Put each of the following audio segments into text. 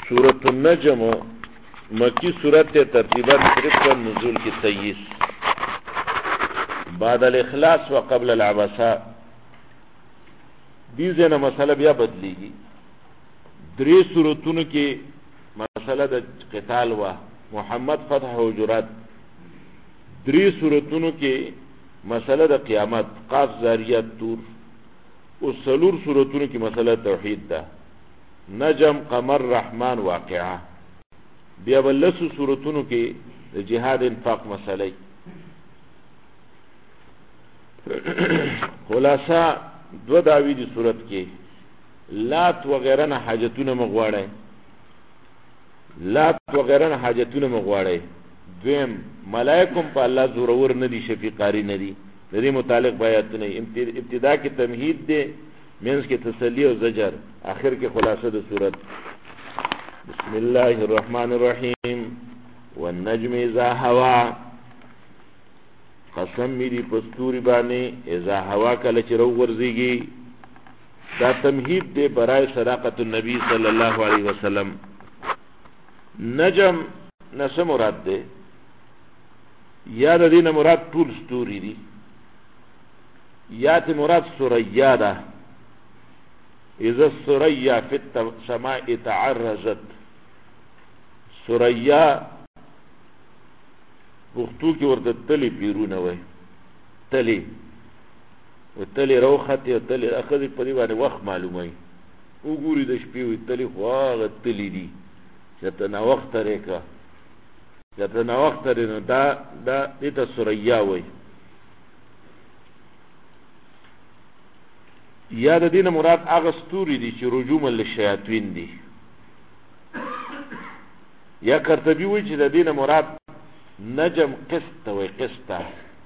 سورة النجم مکی سورت ترتیبا صرف نزول کی 23 بعد الاخلاص و قبل العبسا دیزینا مسئلہ بیا بدلیگی دری سورتونو کی مسئلہ دا قتال و محمد فتح حجرات دری سورتونو کی مسئلہ دا قیامت قاف زاریات تور اس سلور سورتونو کی مسئلہ توحید دا نجم قمر رحمان واقعہ بیا بلسو سورتونو کی جہاد انفاق مسئلہ خلاصہ دو دعوی دی صورت کی لات وغیرہ نا حاجتون مغواڑے لات وغیرہ نا حاجتون مغواڑے دویم ملائکم پا اللہ زورور ندی شفیقاری ندی ندی متعلق بایات نہیں ابتدا کی تمہید دے مینس کی تسلی و زجر آخر کے خلاصہ دی صورت بسم اللہ الرحمن الرحیم والنجم اذا ہوا قسم میری پستوری بانے اذا ہوا کلچ رو ورزیگی دا تمہید دے برائے صداقت النبی صلی اللہ علیہ وسلم نجم نسم مراد دے یا دا دین مراد طول ستوری دی یا تی مراد سریا دا اذا السریا فی السماء تعرضت سریا پختو کی ورد تلی پیرون ہوئے تلی و تلی روختی و تلی اخذی پریبانی وقت معلوم ہے او گوری دش پیوی تلی خواغت تلی دی چتا نا وقت ریکا چتا نا وقت رینا دا دیتا سریا ہوئی یا دا دین مراد آغستوری دی چی رجوما للشیاطوین دی یا کرتبی ہوئی چی دا دین مراد نجم قسط و قسطا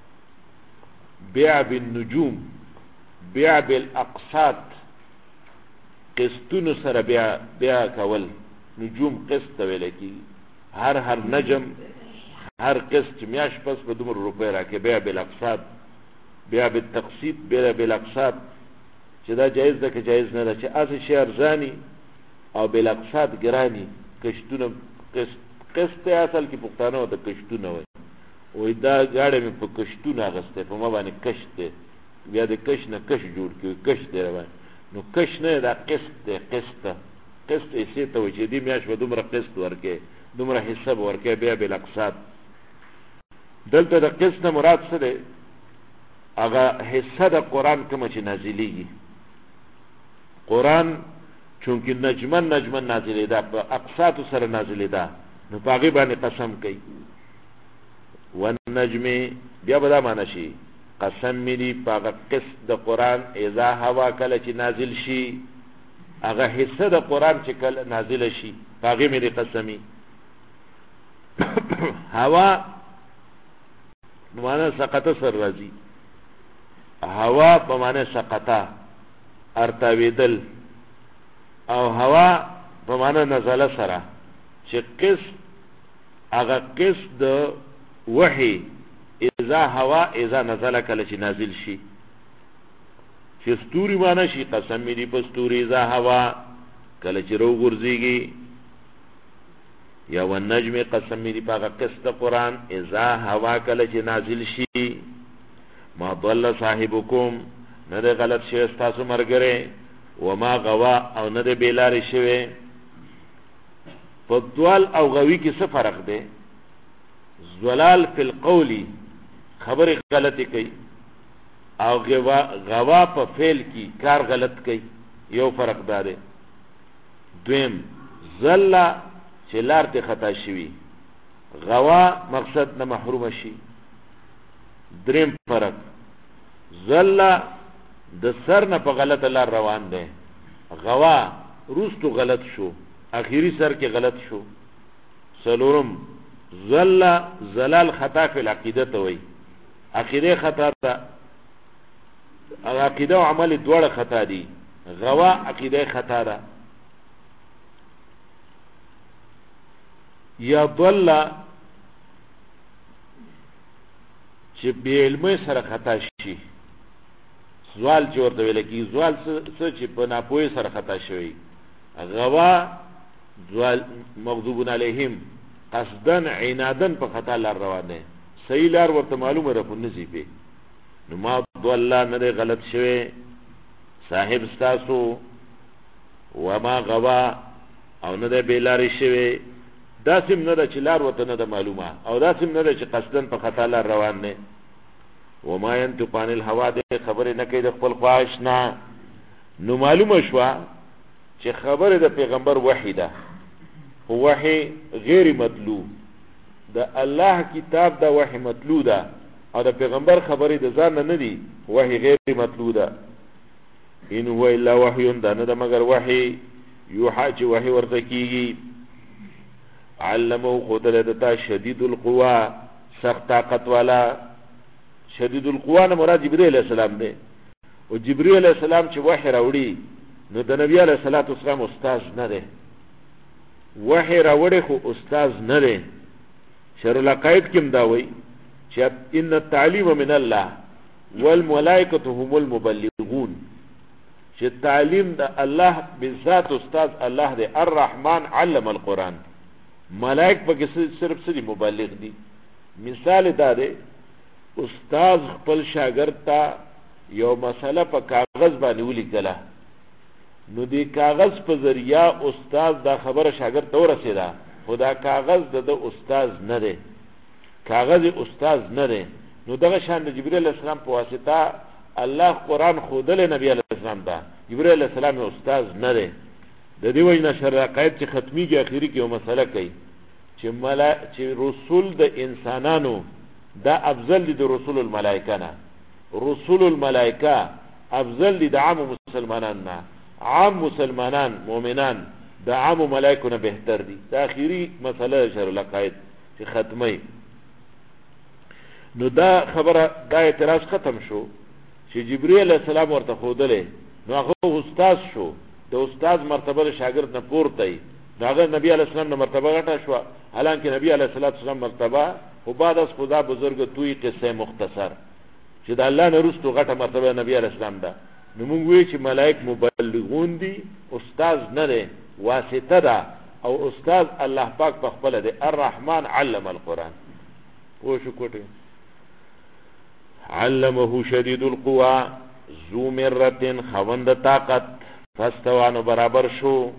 بیع بالنجوم بیع بالاقساط قسطون سر بیع کول نجوم قسط ویلکی ہر نجم ہر قسط میاش پس بدمر روپے راکے بیع بالاقساط بیع بالتقسیط بیع بالاقساط چی دا جائز دا که جائز ندا چی آسی شی ارزانی او بالاقساط گرانی کشتون قسط اصل کی پختانه دا کشتونه وی وی دا گاڑی میں پا کشتونه آغسته پا ما بانی کشت ده بیا دا کش نا کش جوڑ کی کشت ده روانی نو کش نه دا قسط ده قسط ایسی تا وی چی دی میاش با دومرا قسط ورکه دومرا حساب ورکه بیا بالاقساط دلتا دا قسط مراد سده اگا حصہ دا قرآن کما چی نازلی گی قرآن چونکہ نجمن نازلی دا پا اقساط سر نازلی دا نو پاگی بانی قسم کئی والنجم بیا بدا مانا شی قسم میری پاگا قسط دا قرآن اذا ہوا کل چی نازل شی اگا حصہ دا قرآن چی کل نازل شی پاگی میری قسمی ہوا مانا سقط سر رازی ہوا پمانے سقطا ارتاویدل او ہوا پمانے نزل سرا چه قسط اگا قسط دا وحی اذا ہوا اذا نزل کل چی نازل شی چه ستوری مانا شی قسم میری پستوری اذا ہوا کل چی رو گرزیگی یا والنجم قسم میری پاگا قسط قرآن اذا ہوا کل چی نازل شی ما ضل صاحبکم ندے غلط شوے استاسو مرگرے وما غوا او ندے بیلاری شوے فضوال او غوی کی سے فرق دے زلال فی القولی خبر غلطی کئی او غوا پا فیل کی کار غلط کئی یو فرق دارے دویم زلہ چلار تی خطا شوی غوا مقصد نہ محروم شی دریم فرق زلہ د سر نہ پا غلط لار روان دے غوا روستو غلط شو آخری سر کے غلط شو سلورم زلہ زلال خطا فی العقیدت ہوئی عقیدہ خطا تا عقیدہ و عمل دوڑ خطا دی غوا عقیدہ خطا دا یا ضلہ چی بی علمی سر خطا شی زوال چورتا ویلکی زوال سر چی پا ناپوی سر خطا شوی غوا مغضوب علیهم قصدن عنادن په خطا لار روان دي صحیح لار ورته معلومه ده خو نزي په نو ما ضل نه غلط شوی صاحب ستاسو وما غوا او نه ده بیلاری شوی داسم نه ده چې لار ورته نه ده معلومه او داسم نه ده چې قصدن په خطا لار روان دي وما ينطق عن الهوى ده خبره نه کوي د خپل خواهش نه نو معلومه شو چې خبره د پیغمبر وحی ده وحی غیر مطلوب د الله کتاب دا وحی مطلوب ده او د پیغمبر خبره د ځان نه دي وحی غیر مطلوب ده ان هو الا وحی ده نه ده مگر وحی یوحى چې وحی ورته کیږي علمه خدای دتا شدید القوا سخت طاقت والا شدید القوا نه مراد جبرئیل علیہ السلام دی او جبرئیل علیہ السلام چې وحی راوړي نو د نبی علیہ الصلوۃ والسلام استاد نه دی وحی راوړي خو استاد نه دی شرع العقائد کې دا وایي چې ان التعلیم من الله والملائکه هم المبلغون چې تعلیم د الله بذات استاد الله دی الرحمن علم القرآن ملائک پکې صرف سړي مبلغ دي مثال دا دی استاد خپل شاګرد ته یو مسله په کاغذ باندې ولیکله نو دی کاغذ په ذریعہ استاد دا خبره شاګرد ته ورسېده خدا کاغذ د استاد نه دی کاغذ استاد نه دی نو دغه شان د جبرئیل علیہ السلام په واسطه الله قرآن خودل نبی علیہ السلام ته جبرئیل علیہ السلام استاد نه دی د دې وجه نشر عقاید چې ختمیږي اخیری کې یو مسله کوي چې رسول د انسانانو دا افضل دي د رسول الملائکه نه رسول الملائکه افضل دي د عام مسلمانان نه عام مسلمانان مؤمنان د عام ملائکه نه بهتر دي دا اخیری مسله شر العقاید چې ختمي نو دا خبره دا اعتراض ختم شو چې جبرئیل علیہ السلام ورته خودلې نو هغه استاد شو د استاد مرتبه د شاګرد نه پورته ای داغه نبی علیہ السلام نه مرتبه غټه شو حالانکه نبی علیہ السلام مرتبه خو بعد از خدا بزرگ توی قصه مختصر چې د الله نه رستو غټه مرتبه نبی علیہ السلام ده نو موږ وی چې ملائک مبلغون دي استاد نه ده واسطه ده او استاد الله پاک په خپل ده الرحمن علم القرآن او شو کوټه علمه شدید القوا ذو مرة خوند طاقت فاستوانو برابر شو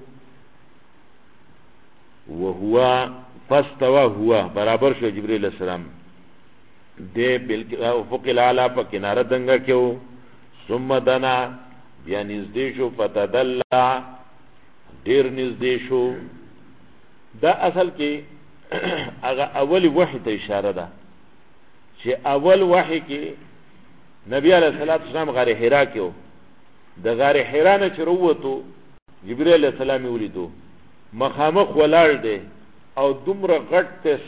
وهو فاستوى هو برابر شو جبرئیل علیہ السلام دے افق الاعلی په کناره دنګه کېو ثم دنا بیا نږدې شو فتدلع ډیر نږدې شو دا اصل کې هغه اولی وحی ته اشاره ده چې اول وحی کې نبی علیہ الصلوۃ والسلام غار حرا کې د غار حرا نه چروته جبرئیل علیہ السلام ولیدو مخامخ ولال دی او دومره غټ ته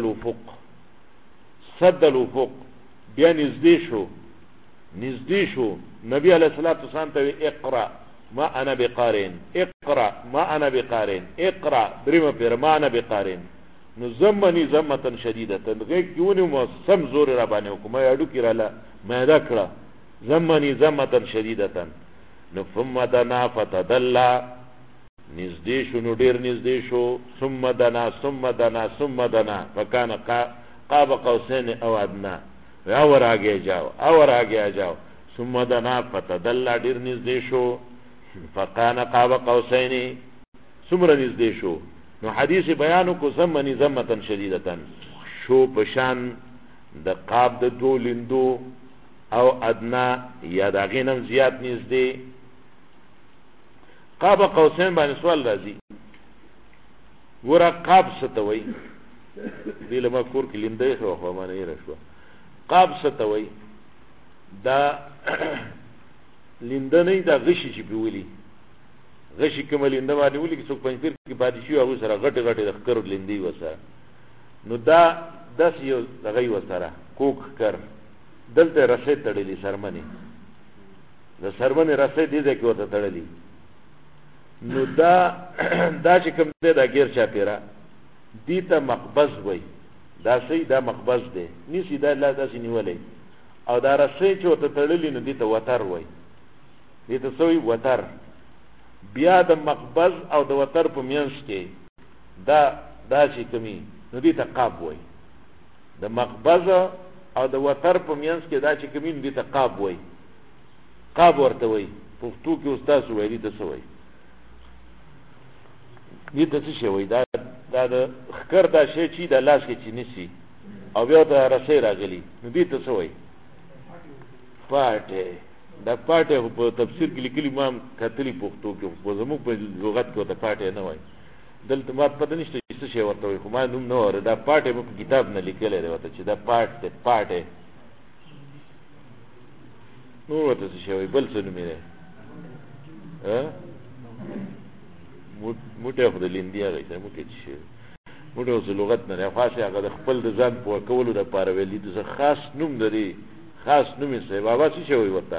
صد الافق بیا نږدې شو نبی علیہ الصلوۃ والسلام ته اقرا ما انا بقارئ اقرا ما انا بقارئ اقرا دریم پر ما انا بقارئ نو زمنی زمتن شدیده غږ کیونه مو سم زور را باندې حکم یادو کړه ما دا کړه زمنی زمتن شدیده نو ثم دنا فتدلى نزدې شو نو ډیر نزدې شو ثم دنا فکان قاب قوسین او ادنا اور آگے جاؤ ثم دنا فتدلى ډیر نزدې شو فکان قاب قوسین ثمر نزدې شو نو حدیث بیانو کو زمنی زمتن شدیدتن شو پشان د قاب د دو لندو او ادنا یا دا غینم زیات نزدې قاب قوسین باندې سوال راځي ورا قاب ستوي دی لما کور کې لیندې خو په معنی راشو قاب ستوي دا لیندنې دا غشي چې بيولي غشي کوم لیندې باندې ولي چې څوک پنځیر کې باندې شو او سره غټ د خکر لیندې وسه نو دا داس یو دغه وسره کوک کر دلته رسې تړلې سرمنې د سرمنې رسې دې ده کې وته تړلې نو دا چې کوم دې دا غیر چا پیرا دي ته مقبض وای دا سي دا مقبض دی نسی دا لا داسې نیولې او دا رسې چې وته تړلې نو دې ته وتر وای دې ته سوې وتر بیا د مقبض او د وتر په میانس کې دا چې کمی نو دې ته قاب وای د مقبضه او د وتر په مینس کې دا چې کمی دې ته قاب وای قاب ورته وای پښتو کې استاد وای دې ته څه وای دې ته څه شي وای دا د خکر دا شی چې د لاس کې چې نسی او بیا ته رسې راغلی نو دې ته څه وای پاټه دا پاټه په تفسیر کې لیکلي ما کتلی پښتو کې په زموږ په لغت کې ته پاټه نه وای دلته ما پته نشته څه شی ورته وای خو ما نوم نه وره دا پاټه په کتاب نه لیکل دی وته چې دا پاټه نو ورته څه شی وای بل څه نوم یې موټه خو د لیندیا غي ته موټه شي موټه اوس لغت نه خاصه هغه د خپل د ځان په کولو د پاره ویلي د خاص نوم لري خاص نوم یې سه بابا څه شوی وتا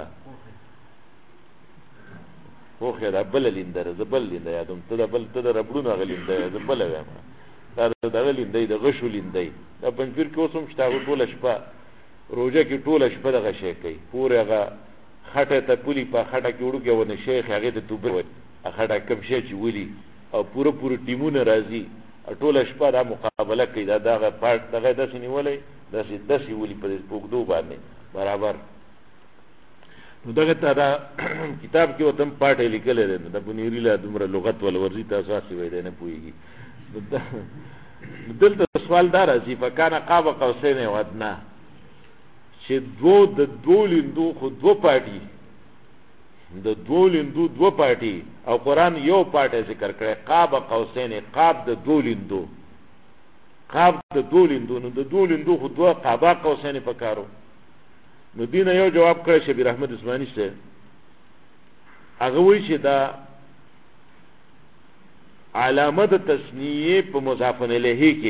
خو خیر بل لیندره زبل لینده یادم ته د ربړونو غلینده زبل وایم دا د غلینده د غشو لینده دا پنځیر کې اوسم شتاغو ټوله شپه روزه کې ټوله شپه دغه شی کوي پورې هغه خټه ته پولی په خټه کې وړو کې ونه شیخ هغه ته توبه وای خټه کم شي چې ولي او پوره ټیمونه راځي ټوله شپه دا مقابله کوي دا دغه پارت دغه داسې نیولې داسې ولي په پوګدو باندې برابر نو دغه دا کتاب کې وتم پاټه لیکل دی نو د بنيري له دومره لغت ول ورزي تاسو اسی وای دی نه پويږي دلته سوال دار چې فکان قاب قوسین ودنا چې د دولندو خو دو پاټي د دولندو دو پاټي او قران یو پاټه ذکر کړي قاب قوسین قاب د دولندو نو د دولندو خو دو قاب قوسین پکارو نو دینه یو جواب کړی شبیر احمد عثماني سے هغه وی چې دا علامه د تسنیه په مضاف الیه کې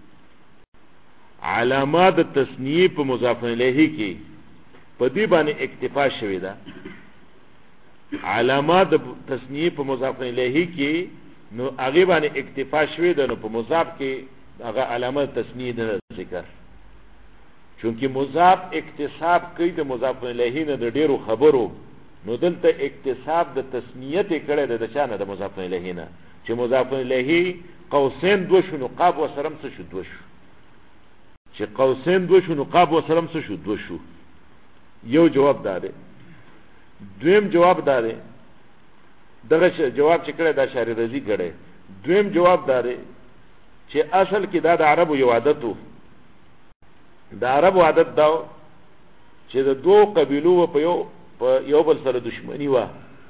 علامات تسنیه په مضاف الیه کې په دې باندې اکتفا شوی دا علامات تسنیه په مضاف الیه کې نو هغه باندې اکتفا شوی دا نو په مضاف کې هغه علامات تسنیه د ذکر چونکه مضاف اکتساب کوي د مضاف الیه نه د ډیرو خبرو نو دلته اکتساب د تسنیه ته کړه د چانه د مضاف الیه نه چې مضاف الیه قوسین دو شنو قاب وسرم څه شو دو شو چې قوسین دو شنو قاب وسرم څه شو دو شو یو جواب داده دویم جواب داده دغه جواب چې کړه دا شاری رضی کړه دویم جواب داده چې اصل کې دا د عربو یو عادتو د عربو عادت داو چې د دوه قبیلو په یو بل سره دښمنی و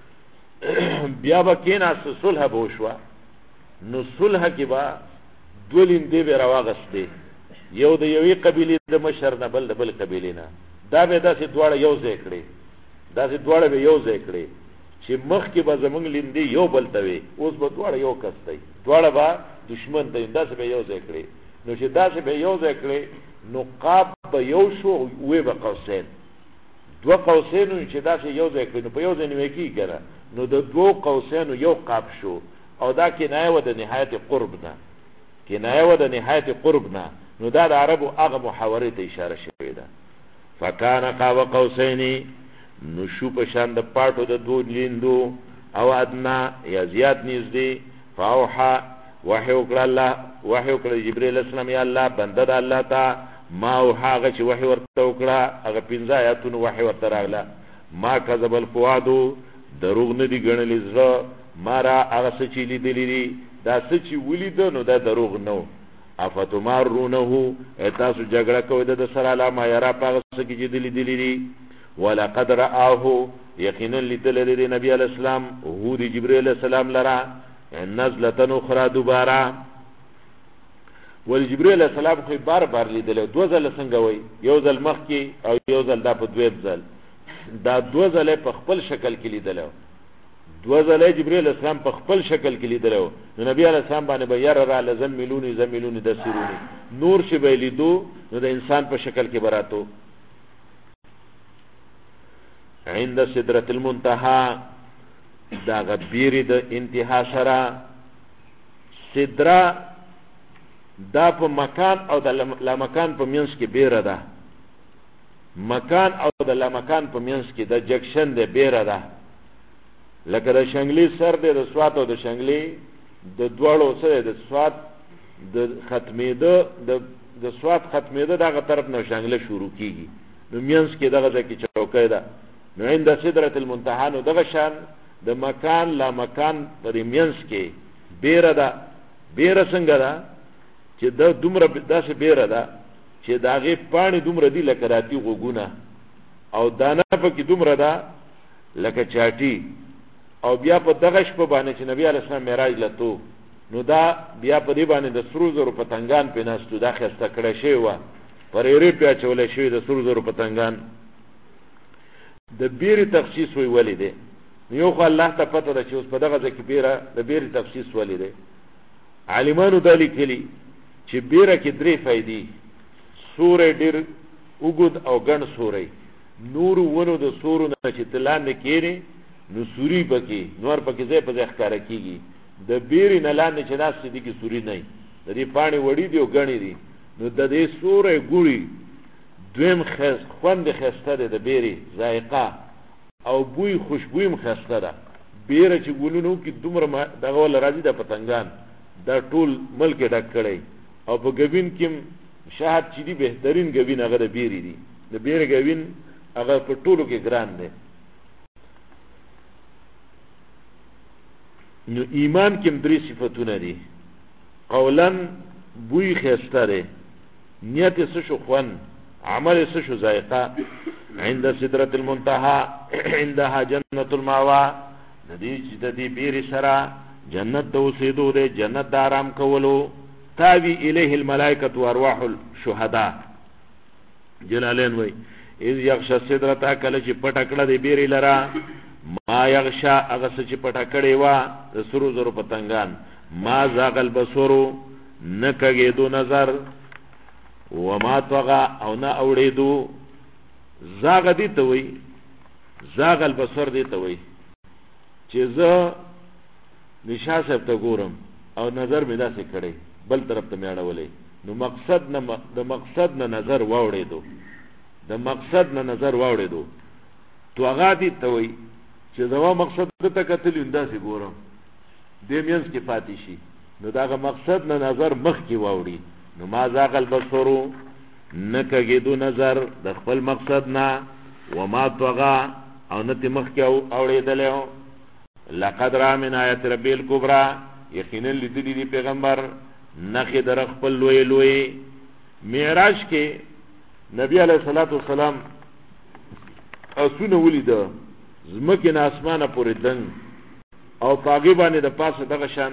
بیا به کیناس صلح به وشوه نو صلح کې به دولین دی به راواغسته یو د یوې قبیلې د مشر نه بل د بل قبیلې نه دا به داسې دواړه یو ځای کړي داسې دواړه به یو ځای کړي چې مخ کې به زمونږ لیندې یو بل ته وي اوس به دواړه یو کس دی دواړه به دشمن ته داسې به یو ځای کړي نو چې داسې به یو ځای کړي نو قاب به یو شو وې به قوسین دو قوسینو چې داسې یو ځای کړي نو په یو ځای نیوي کېږي نو د دوه قوسینو یو قاب شو او دا کنایه و د نهایت قرب نه کنایه و د نهایت قرب نه نو دا د عربو هغه محاورې ته اشاره شوې ده فکان قاب قوسین نو شو په شان د پاټو د دوه لیندو او ادنا یا زیات نږدې فاوحا وحی وکړه الله وحی وکړه جبرئیل السلام یا الله بنده د الله ته ما او هغه چې وحی ورته وکړه هغه 15 آیاتونه وحی ورته راغله ما کذب الفؤاد دروغ نه دی ګڼلی زړه ما را هغه څه چې لیدلی دا څه چې ولید نو دا دروغ نو افتمارونه تاسو جګړه کوئ د سره علامه یرا پاغه څه کې چې لیدلی ولقد رآه یقینا لیدلی نبی علیہ السلام هو دی جبرئیل السلام لرا نزلة اخرى دوباره ول جبرئیل السلام خو بار لیدل دو ځله څنګه وای یو ځل مخ کې او یو ځل دا په دویم ځل دا دو ځله په خپل شکل کې لیدل دو ځله جبرئیل السلام په خپل شکل کې لیدل نو نبی علیہ السلام باندې به ير را زملونی دسرونی نور شي به لیدو نو د انسان په شکل کې براتو عند سدرۃ المنتهى دا غبیری د انتها سره سدرا دا په مکان او د لامکان په مینس کې بیره ده مکان او د لامکان په مینس کې د جکشن ده بیره ده لکه د شنګلی سر ده د سوات او د شنګلی د دواړو سره د سواد د ختمېده د سواد ختمېده دغه طرف نه شانګله شروع کیږي نو مینس کې دغه ځکه چوکۍ ده نو عند سدرة المنتهى نو دغه شان د مکان لا مکان پر مینس کې بیره ده بیره څنګه ده چې د دومره داسې بیره ده چې د هغې پاڼې دومره دي لکه راتي غوږونه او دانه پکې دومره ده لکه چاټي او بیا په دغه شپه باندې چې نبی علیه السلام معراج لتو نو دا بیا په دې باندې د سرو زرو پتنګان پې ناستو دا ښایسته کړی شوی وه پرېرې پې اچولی شوي د سرو زرو پتنګان د بیرې تخصیص وی ولې دی یو خو الله ته پته ده چې اوس په دغه ځای کې بیره د بیرې تخصیص ولې دی عالمانو دا لیکلي چې بیره کې درې فایدې سوری ډېر اوږد او ګڼ سوری نورو ونو د سورو نه چې ته لاندې کښېنې نو سوري پکې نور پکې ځای په ځای ښکاره کېږي د بیرې نه لاندې چې ناستې دي کې سوري نه وي د دې پاڼې وړي دي او ګڼې دي نو د دې سوری ګوړي دویم خوند ښایسته دی د بیرې ذایقه او بوی خوشبوی هم ښایسته ده بیره چې ګلونه وکړي دومره دغه والا راځي د پتنګان دا ټول ملک یې ډک کړی او په ګوین کې شهد چې دي بهترین ګوین هغه د بیرې دي د بیرې ګوین هغه په ټولو کې ګران دی نو ایمان کې هم درې صفتونه دي قولا بوی ښایسته دی نیت یې څه شو خوند عمل یې څه شو ذایقه عند سدرة المنتهى عندها جنة المأوى د دې بیرې سره جنت د اوسېدو دی جنت د آرام کولو تاوی الیه الملائکة وارواح الشهداء جلالین وی اذ یغشا سدرته کله چې پټه کړه د بیرې لره ما یغشا هغه څه چې پټه کړې وه د سرو زرو پتنګان ما زاغ البصرو نه کږېدو نظر وما طغى او نه اوړېدو زاغ دې ته وی زاغ البصر دې ته وی چې زه نشا صاحب ته ګورم او نظر مې داسې کړی بل طرف ته مې اړولی نو د مقصد نه نظر واوړېدو د مقصد نه نظر واوړېدو طغى دې ته وی چې زما مقصد ته کتلی داسې ګورم دې منځ کې پاتې شي نو دغه مقصد نه نظر مخکې واوړي نو ما زاغ البصرو نه کږېدو نظر د خپل مقصد نه وما طغى او نه تې مخکې اوړېدلی لقد را من آیت ربی الکبرى یقینا لیدلی دی پیغمبر نخې در خپل لوی لوی معراج کې نبی علیه الصلاة والسلام اسونه ولیده ځمکې نه اسمانه پورې دنګ او په هغې باندې د پاسه دغه شان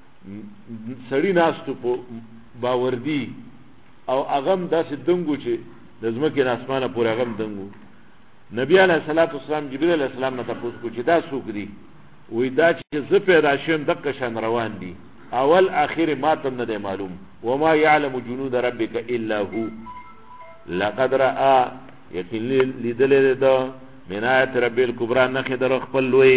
سړي ناستو په باوردي او هغه هم داسې دنګ و چې د ځمکې نه اسمانه پورې هغه هم دنګ و نبی علیه الصلاة والسلام جبریل علیه السلام نه تپوس کړو چې دا څوک دي وی دا چې زه پیدا شوم دقه شان روان دي اول آخر ماتم نه دی معلوم وما یعلم جنود ربک الا هو لقد رأى یقین لیدلی ده من آیت ربی الکبرى نخې در خپل لوی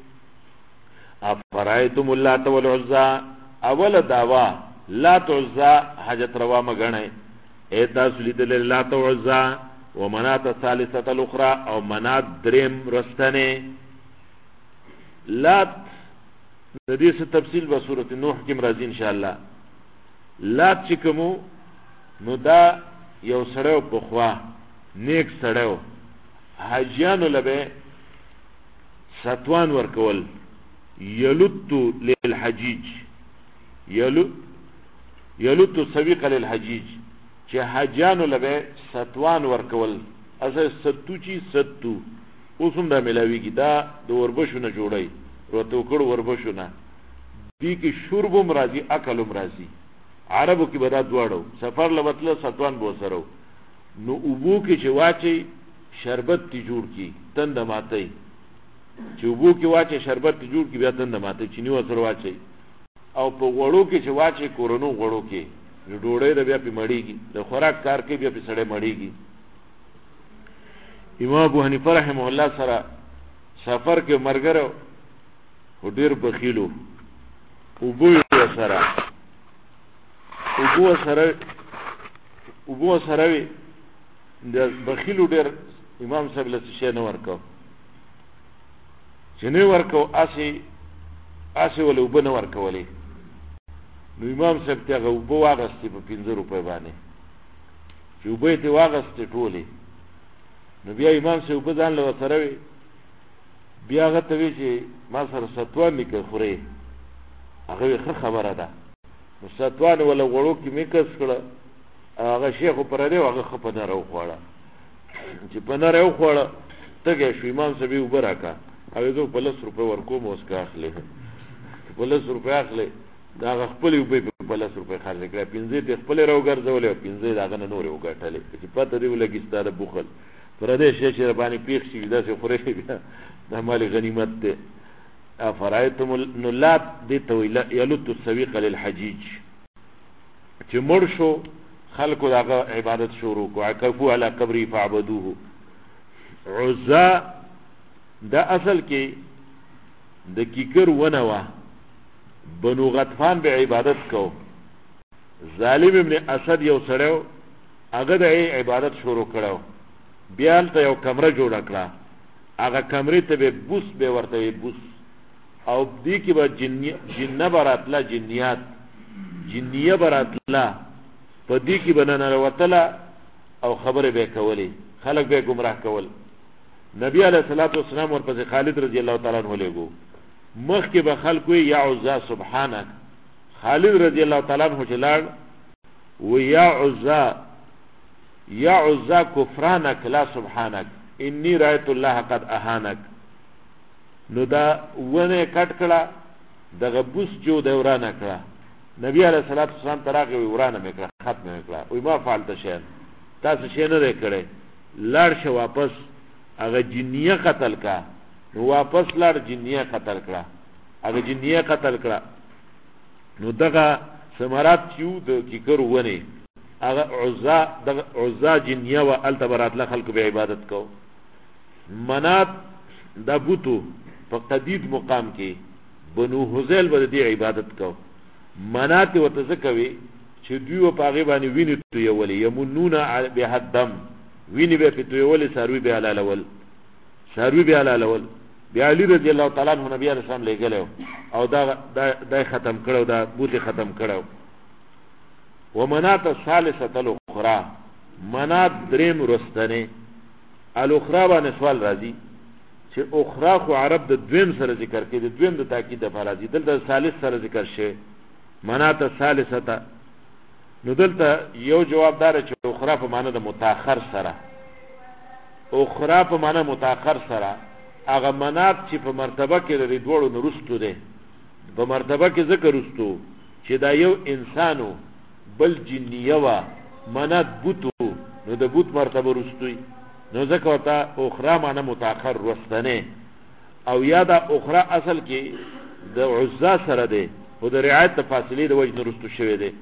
افرایتم اللات والعزى اول دعوا لات عزى حاجت روا مګنئ اے تاسو لیدلی لات عزى ومنات الثالثه الاخرى او منات دریم رستنه لات د دې څه تفصیل به سورۃ نوح کې راځي ان شاء الله لات چې کومو نو دا یو سړیو په خوا نیک سړیو حاجیانو لبه ستوان ورکول یلتو للحجیج یلتو سویق للحجیج چې حاجیانو لبه ستوان ورکول اسه ستو چی ستو اوسم دا ملاویږي دا د وربشو نه جوړی ورته وکړو وربشو نه دې کې شربم راځي اکلم راځي عربو کې به دا دواړو سفر لوتله ستوان بو سره نو اوبو کې چې واچي شربت تی جوړ کی تند ماتي چې اوبو کې واچي شربت تی جوړ کی بیا تند ماتي چینی وسره واچي او په غوړو کې چې واچي کورونو غوړو کې ډوړې د بیا په مړیږي د خوراک کار کې بیا په سړې مړیږي امام ابو حنیفه رحمه الله سره سفر کې مرګره ډیر بخیلو اوبو سره د بخیلو ډیر امام صاحب له څه نه ورکو چې نه ورکو اسی ول وبنه ورکولې نو امام صاحب ته هغه اوبه واغستې په 15 روپۍ باندې چې اوبه یې ته واغستې ټولې نو بیا امام صاحب اوبه ځان له ورسره وي بیا هغه ته وی چې ما سره ستوه مې که خورې هغه وی ښه خبره ده نو ستوان ولا غوړو کې میکس کړه هغه شیخ پردی هغه خپ نه راو خوړه چې په نه راو خوړه تګه شو امام صاحب وبر راکا هغه زه په 10 روپے ورکوم اوس کا اخلي په 10 روپے اخلي دا خپل یو په 10 روپے خرج کړه 15 ته خپل راو ګرځولې 15 داغه نه نور وګټلې چې پته دی ولګي ستاره بوخل پردی شیخ باندې پیښ شي دا څه خوري بیا د مال غنیمت ده افرایتم النلات دي تویل یلت السویق للحجیج چې مړ شو خلکو دغه عبادت شروع کو عکفو علی قبری فعبدوه عزا دا اصل کې د کیکر ونوا بنو غطفان به عبادت کو ظالم ابن اسد یو سړیو هغه د عبادت شروع کړو بیا ته یو کمره جوړ کړه هغه کمرې ته به بوس به ورته بوس او دې کې به جنه براتله جنیه براتله په دې کې به نه وتله او خبره به کولې خلک به گمراه کول نبی علیہ الصلوۃ والسلام ورپسې خالد رضی الله تعالی عنہ لګو مخ کې به خلک وی یا عزا سبحانك خالد رضی الله تعالی عنہ چلاړ و یا عزا کفرانك لا سبحانك انی رایت الله قد اهانك نو دا ونه کټ کړه دغه بوس جو دورانه کړه نبی علیہ الصلوۃ والسلام تراغه ورانه میکړه ختم میکړه وای ما فعلت شین تاسو شین نه کړي لاړ شو واپس هغه جنیه قتل کا نو واپس لاړ جنیه قتل کړه هغه جنیه قتل کړه نو دغه ثمرات چیو د کیکر ونه هغه عزا جنیه و التبرات له خلق به عبادت کو منات د بوتو په قدید مقام کې بنو حذیل به د عبادت کو منات وتذکوي چې دوی په هغه باندې ویني تو یولي یمنون به الدم ویني به په تو یولي ساروي به حلال بیا علی رضی الله تعالی عنہ نبی علیہ السلام لګلو او دا ختم کړو دا بوتي ختم کړو ومنات الثالثه الاخرى منات دریم رستنه الاخرى باندې سوال راځي چې اخرى خو عرب د دویم سره ذکر کوي د دویم د تاکید د فرازي دلته ثالث سره ذکر شي منات الثالثه نو دلته یو جواب دار چې اخرى په معنی د متأخر سره اخرى په معنی متأخر سره هغه منات چې په مرتبه کې د دوړو نرستو ده په مرتبه کې ذکر رستو چې دا یو انسانو بل جنیه وا منات بوتو نو د بوت مرتبه رستوي نو ځکه ورته اخرى معنی متأخر رستنه او یا دا اخرى اصل کې د عزا سره ده او د رعایت فاصله د وجه نرستو شوی ده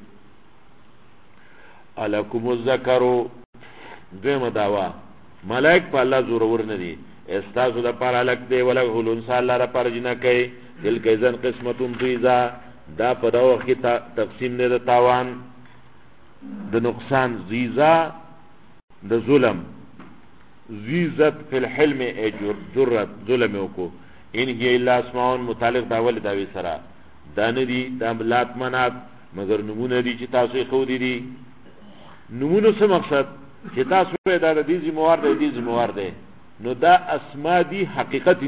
الکم الذکرو دویمه داوا ملائک په الله زور ور نه دي استاسو د پاره الک دی ولا هلون سال الله را پر جنا کوي دل کیزن قسمتون ضیزا دا په دا وخت تقسیم نه د تاوان د نقصان ضیزا د ظلم زیزت فی الحلم اجر جرت ظلم وکو ان هی الا اسماء متعلق داول داوی سرا دانه دي د لات منات مگر نمونه دي چې تاسو خو دي نمونه څه مقصد چې تاسو دا د دې ذمہوار دی نو دا اسماء دي حقیقت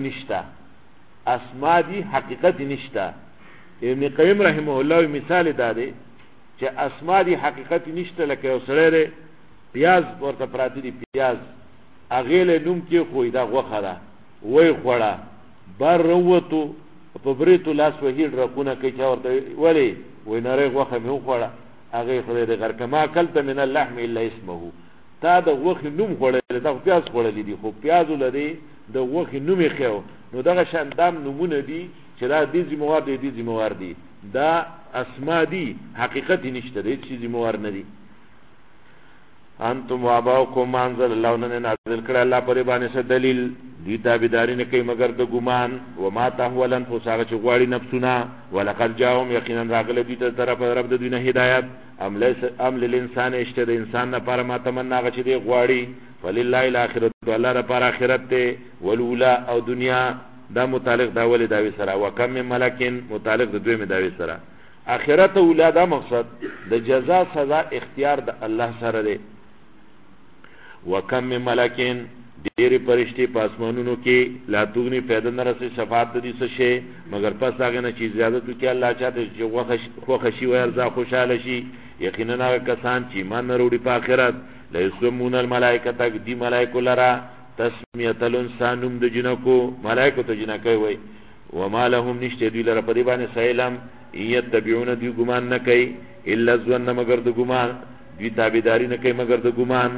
نشتا ابن قیم رحمه الله مثال داده چې اسماء دي حقیقت نشته لکه یو سره پیاز ورته پراتی دي پیاز اغه له نوم کې خوې دا غوخه ده وای خوړه بار وروتو په بریتو لاس وهیر رکونه کې چا ورته ولی وای نری غوخه مې خوړه هغه خدای دې غر کما کلت من اللحم الا اسمه تا د غوخه نوم خوړل دا پیاز خوړل دي خو پیاز لري د غوخه نوم خو نو دغه شاندام نمونه دي چې دا دې ذمہوار دي دا اسماء دي حقیقت نشته دې چې ذمہوار نه دي انتم واباؤکم انزل الله نازل کړه الله پر باندې څه دلیل دي تابعداري نه کوي مگر د ګمان و ما تهولن فساغه چې غواړي نفسونه ولقد جاءهم یقینا راغله دي تر طرف رب د دنیا هدایت ام للانسان اشتد انسان نه پر ما تمنا غ چې دی غواړي ولله الاخرت الله را پر اخرت ته ولولا او دنیا دا متعلق دا ول داوی سره وکم من ملکین متعلق د دوی داوی سره اخرت اولاده مقصد د جزاء سزا اختیار د الله سره دی. وکم من ملکین ډېری فرشتي په اسمانونو کې لا تغني فایده نه رسي شفاعت د دې څه شي مگر پس هغه نه چې زیادت وکړي الله چاته چې خوښ شي او ارزا خوشاله شي. یقینا هغه کسان چې ایمان نه وروړي په آخرت لا یسمون الملائکه تک دی ملائکه لرا تسمیه الانسان نوم د جنکو ملائکه ته جنکه وي. وما لهم نشته دوی لره په دې باندې سیلم یتبعون دوی ګمان نه کوي الا ظن مگر د ګمان دوی تابعداري نه کوي مگر د ګمان.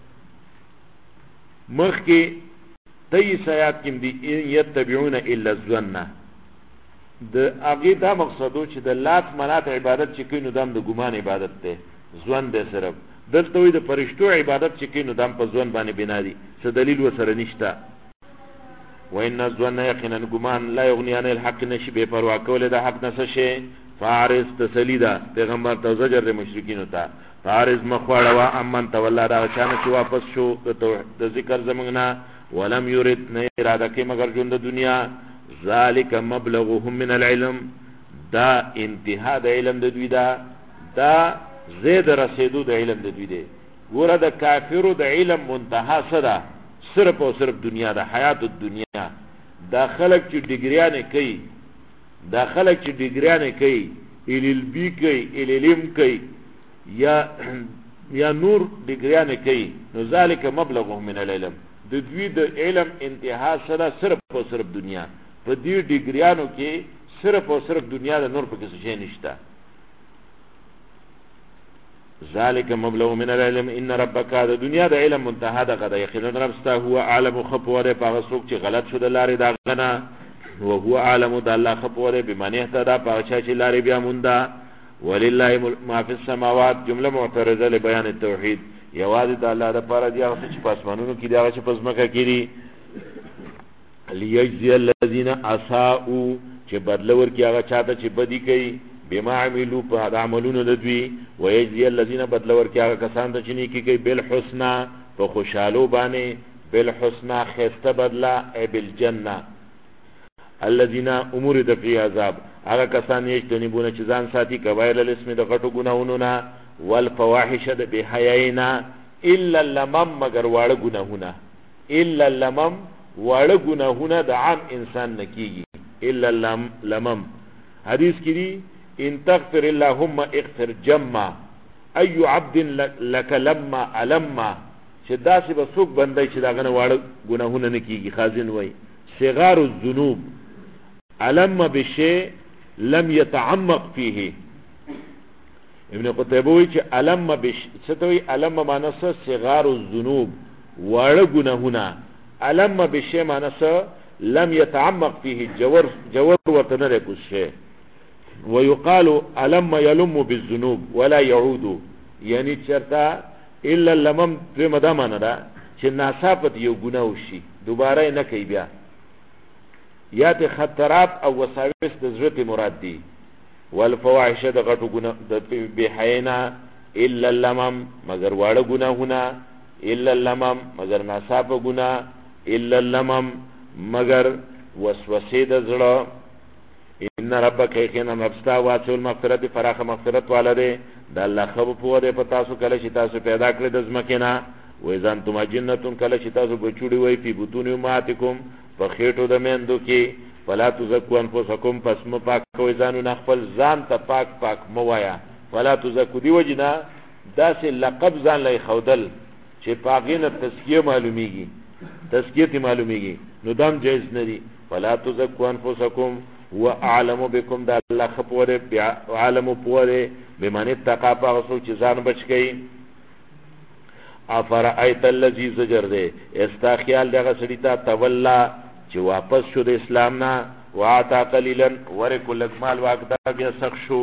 مخ کې 23 آیات کې دی یتبعون الا الظن د هغه دا مقصدو چې د لات منات عبادت چې کینو دم د ګمان عبادت ته ځوان ده صرف دلته وي د فرشتو عبادت چې کینو دم په ځوان باندې بنا دي څه دلیل وسره نشته. وان الظن یقینا ګمان لا یغنی عن الحق نشي به پروا کول د حق نس شي. فارس تسلیدا پیغمبر ته زجر د مشرکین ته فارس مخواړه وا امن تولا دا چانه چې واپس شو د ذکر زمنګنا ولم يرد نه اراده کوي مگر ژوند د دنیا. ذالک مبلغهم من العلم دا انتها د علم د دوی دا زید رسیدو د علم د دوی دی. ګوره د کافرو د علم منتها سره صرف او صرف دنیا د حیات الدنیا. دا خلق چې ډیګریانې کوي LLB کوي LLM کوي یا نور ډیګریانې کوي نو ذالک مبلغهم من العلم د دوی د علم انتها سره صرف او صرف دنیا. په دې ډیګریانو کې صرف او صرف دنیا د نور په څه شي نشته. ذالک مبلغ من العلم ان ربک د دنیا د علم منتها ده قد یقینا رب ستا هو عالم خپوره په غسوک چې غلط شو د لارې دا غنا او هو عالم د الله خپوره به معنی ته دا پاچا چې لارې بیا موندا. ولله ما فی السماوات جمله معترضه لبیان التوحید یوازې د الله لپاره دی هغه چې په اسمانونو کې دی هغه چې په ځمکه کې دی. لیجزی الذین اساءوا چې بدل ورکړي هغه چاته چې بدی کوي بما عملوا په عملونو د دوی ويجزي الذين بدل ورکړي هغه کسان ته چې نیکی کوي بالحسنا په خوشالو باندې بالحسنا خسته بدلا ای بالجنه. الذين امروا في عذاب هغه کسان یې چې نبونه چې ځان ساتي کبایر الاسم د غټو ګناهونو نه والفواحش د بهایینا الا اللمم مگر واړه ګناهونه الا اللمم واړه ګناهونه د عام انسان نکیږي الا اللمم. حدیث کې دی ان تغفر اللهم اغفر جمع اي عبد لك لما علما چې داسې به څوک بندي چې دا غنه واړه ګناهونه نکیږي. خازن وای صغار الذنوب علم بشيء لم يتعمق فيه. ابن قتيبه وی چې علم ستوي علم معنی صغار الذنوب واړه ګناهونه علم بشيء معنی لم يتعمق فيه جور وتنره کوم شي. ويقال علم يلم بالذنوب ولا يعود یعنی چرتا الا لمم په مدامنه دا چې ناصافت یو ګناه شي دوباره نه کوي بیا یا ته خطرات او وساوس د ضرورت مراد دي. والفواحش د غټو ګناه د بهاینا الا لمم مگر واړه ګناهونه الا لمم مگر ناصافه ګناه الا لمم مگر وسوسه د زړه. ان ربک یقینا ربستا واسع المغفرت فراخ مغفرت والده د الله خو په وده په تاسو کله چې تاسو پیدا کړی د زمکینا و اذن تم جنتون کله چې تاسو بچوړي وای په بطون امهاتکم په خېټو د میندو کې فلا تزکو انفسکم پس م پاک کوی ځانو خپل ځان ته پاک موایا فلا تزکو دی وجنا داسې لقب ځان لای خودل چې پاکینه تزکیه معلومیږي نو دام جایز ندی. فلا تزکو انفسکم هو اعلم بكم دا الله خپوره عالم پوره بمن اتقى پاسو چې ځان بچ کړي. افرایت الذی زجر دے استا خیال دغه سړی ته تولا چې واپس شو د اسلام نه واعطى قليلا ورکل مال واقدا بیا سخ شو.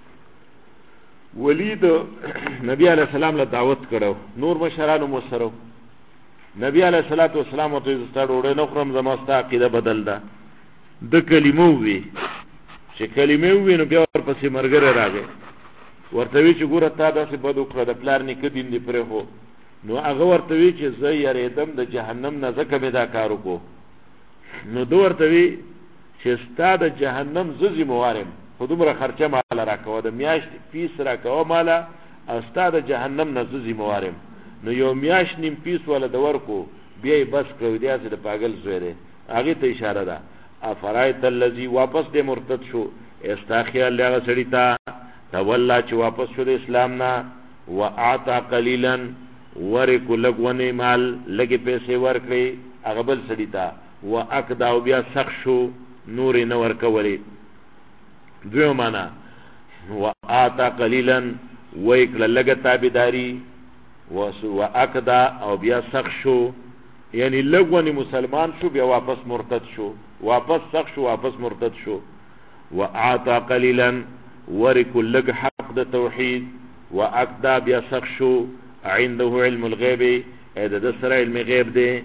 ولید نبی علیہ السلام له دعوت کړو نور مشرانو مسرو نبی علیہ الصلوۃ والسلام ته ستړو نه خرم زماستا عقیده بدل ده د کلمو وی چې کلمې وی نو بیا ورپسې مرګره راغی ورته وی چې ګوره تا داسې بدو کړه د پلار نیکه دین دی پرې هو نو هغه ورته وی چې زه یریدم د جهنم نه ځکه مې دا کار وکړو. نو دو ورته وی چې ستا د جهنم زه ذمہوارم خودمره خرچه مال راکوه د میاشت فیس راکوه مالا استاد جهنم نه ذمہوارم نو یو میاش نیم پیس ولا د ورکو بیا بس کړو دی چې د پاگل زویره هغه ته اشاره ده افرایت الذی واپس د مرتد شو استاخیا الله سړی تا تولا چې واپس شو د اسلام نه واعطى قليلا ورک لګونه مال لګي پیسې ورکړي هغه بل سړی تا واکدا او بیا سخت شو نور نه ورکولې دوی معنا واعطى قليلا ویکل لګه تابعداري واکدا او بیا سخت شو یعنی لګونی مسلمان شو بیا واپس مرتد شو واپس سخت شو واپس مرتد شو واعطى قليلا ورک لګ حق د توحید واکدا بیا سخت شو عنده علم الغیب اې د سره علم غیب دی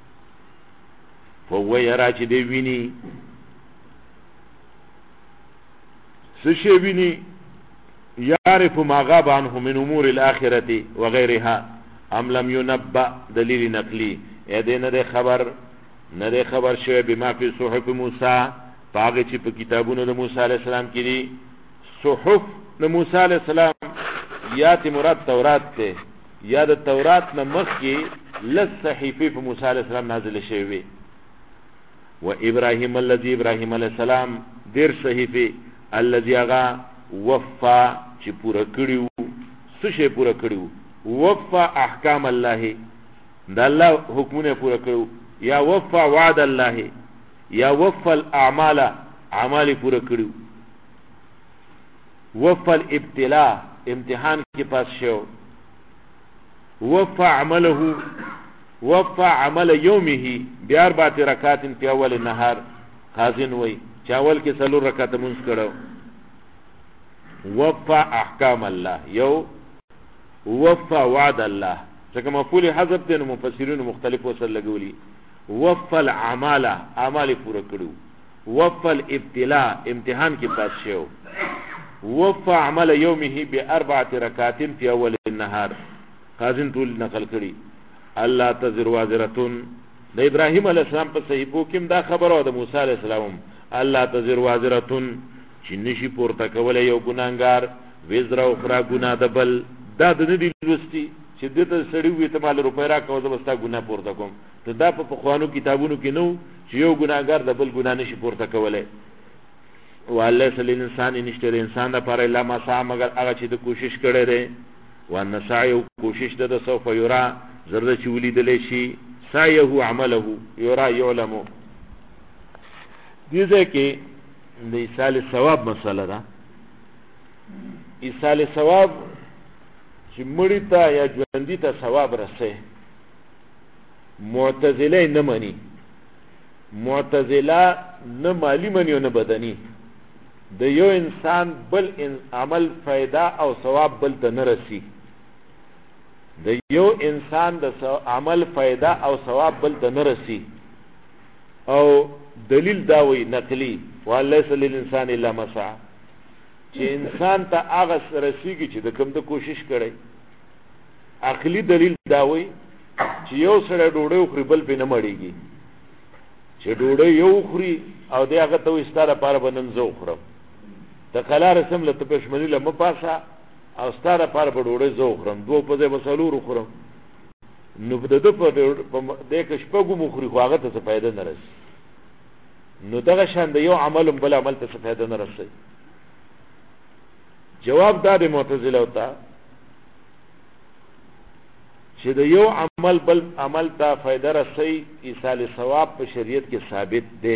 فهو يرى چې دی ویني سشي ویني يعرف ما غاب عنه من امور الاخره وغيرها ام لم ينبأ دلیل نقلی اې دې نه خبر شوی بما فی صحف موسی پاګه چې په کتابونو د موسی علی السلام کې دي صحف د موسی علی السلام یا ته مراد تورات ته یا د تورات نه مخکې لږ صحیفه په موسی علی السلام نازل شوی وي و ابراهیم الذی ابراهیم علی السلام ډیر صحیفه الذی غا وفا چې پورا کړیو څه شی پورا کړیو وفا احکام الله دا الله حکمونه پورا کړو یا وفا وعد الله یا وفا الاعمال اعمال پورا کړو وفا الابتلاء امتحان کې پاس شو وفا عمله وفا عمل يومه ب4 رکعات په اول النهار خازن وای چاول کې 3 رکعات منځ کړو وفا احکام الله یو وفا وعد الله څنګه مفعول حذف دي مفسرین مختلف وسل لګولي وفا العمل اعمال پورا کړو وفا الابتلاء امتحان کې پاس شو وفا عمل يومه ب4 رکعات في اول النهار خازن طول نقل کړي الله تزر وازرتون د ابراهيم عليه السلام په صحیفو کې دا خبره او د موسی عليه السلام الله تزر وازرتون چې نشي پورته کولای یو ګناګار وزر او خرا ګنا د بل دا د دې لوستي چې دته سړی وي ته مال روپې را کوو زبستا ګنا پورته کوم ته دا په خوانو کتابونو کې نو چې یو ګناګار د بل ګنا نشي پورته کولای والله صلی انسان نشته انسان لپاره الا ما سا مگر هغه چې د کوشش کړي دی وان سعی کوشش د سوف یرا زرد چې ولیدل شي سعیه عمله یرا یعلم دې ځکه د ایصال ثواب مسله ده ایصال ثواب چې مړی ته یا ژوندۍ ته ثواب رسې معتزله نه مني معتزله نه مالی مني او نه بدني د یو انسان بل عمل فائدہ او ثواب بل ته نه رسی د یو انسان د عمل فائدہ او ثواب بل ته نه رسی او دلیل داوی نقلی وليس للانسان الا ما سعى چې انسان ته هغه رسیږي چې د کوم د کوشش کړي عقلی دلیل داوی چې یو سره ډوډۍ خوري بل په نه مړیږي چې ډوډۍ یو خوري او دی هغه ته وستاره لپاره بنن زو خورم د کلا رسم له پښمنی له مپاسه او ستاره لپاره په ډوډۍ زو خورم دوه په دې مسلور خورم نو په دې په دې کې شپږو مخري خو هغه ته څه فائدہ نه رسي نو دغه شان د یو عمل بل عمل ته څه فائدہ نه رسي جواب دا د معتزله وتا چې د یو عمل بل عمل ته فائدہ رسي ایصال ثواب په شریعت کې ثابت دی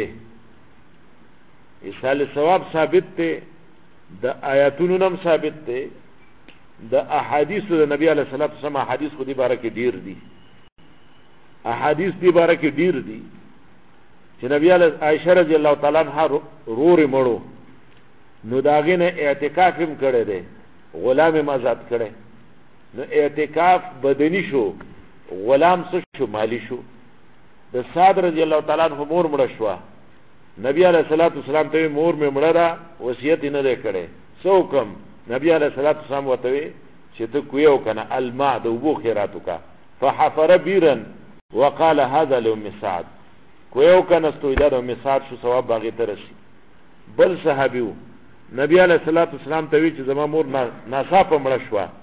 ایصال ثواب ثابت دی د آیاتونو نم ثابت دی د احادیث د نبی علیہ الصلوۃ والسلام احادیث خو دې باره کې ډیر دي احادیث دې باره کې ډیر دي چې نبی علیہ عائشہ رضی الله تعالی عنها رور مړو نو داغه نه اعتکاف هم کړی دی غلام هم آزاد کړی نو اعتکاف بدنی شو غلام څه شو مالی شو د سعد رضی الله تعالی عنہ مور مړ شو نبی علیہ الصلوۃ والسلام ته مور مې مړه را وصیت نه کړي سو کم نبی علیہ الصلوۃ والسلام وته چې ته کویو کنه الماء د وبو خیراتو کا فحفر بیرا وقال هذا لام سعد کویو کنه استویدا د ام سعد شو ثواب باغی ترشي بل صحابیو نبی علیہ الصلوۃ والسلام ته وی چې زما مور ناصافه مړه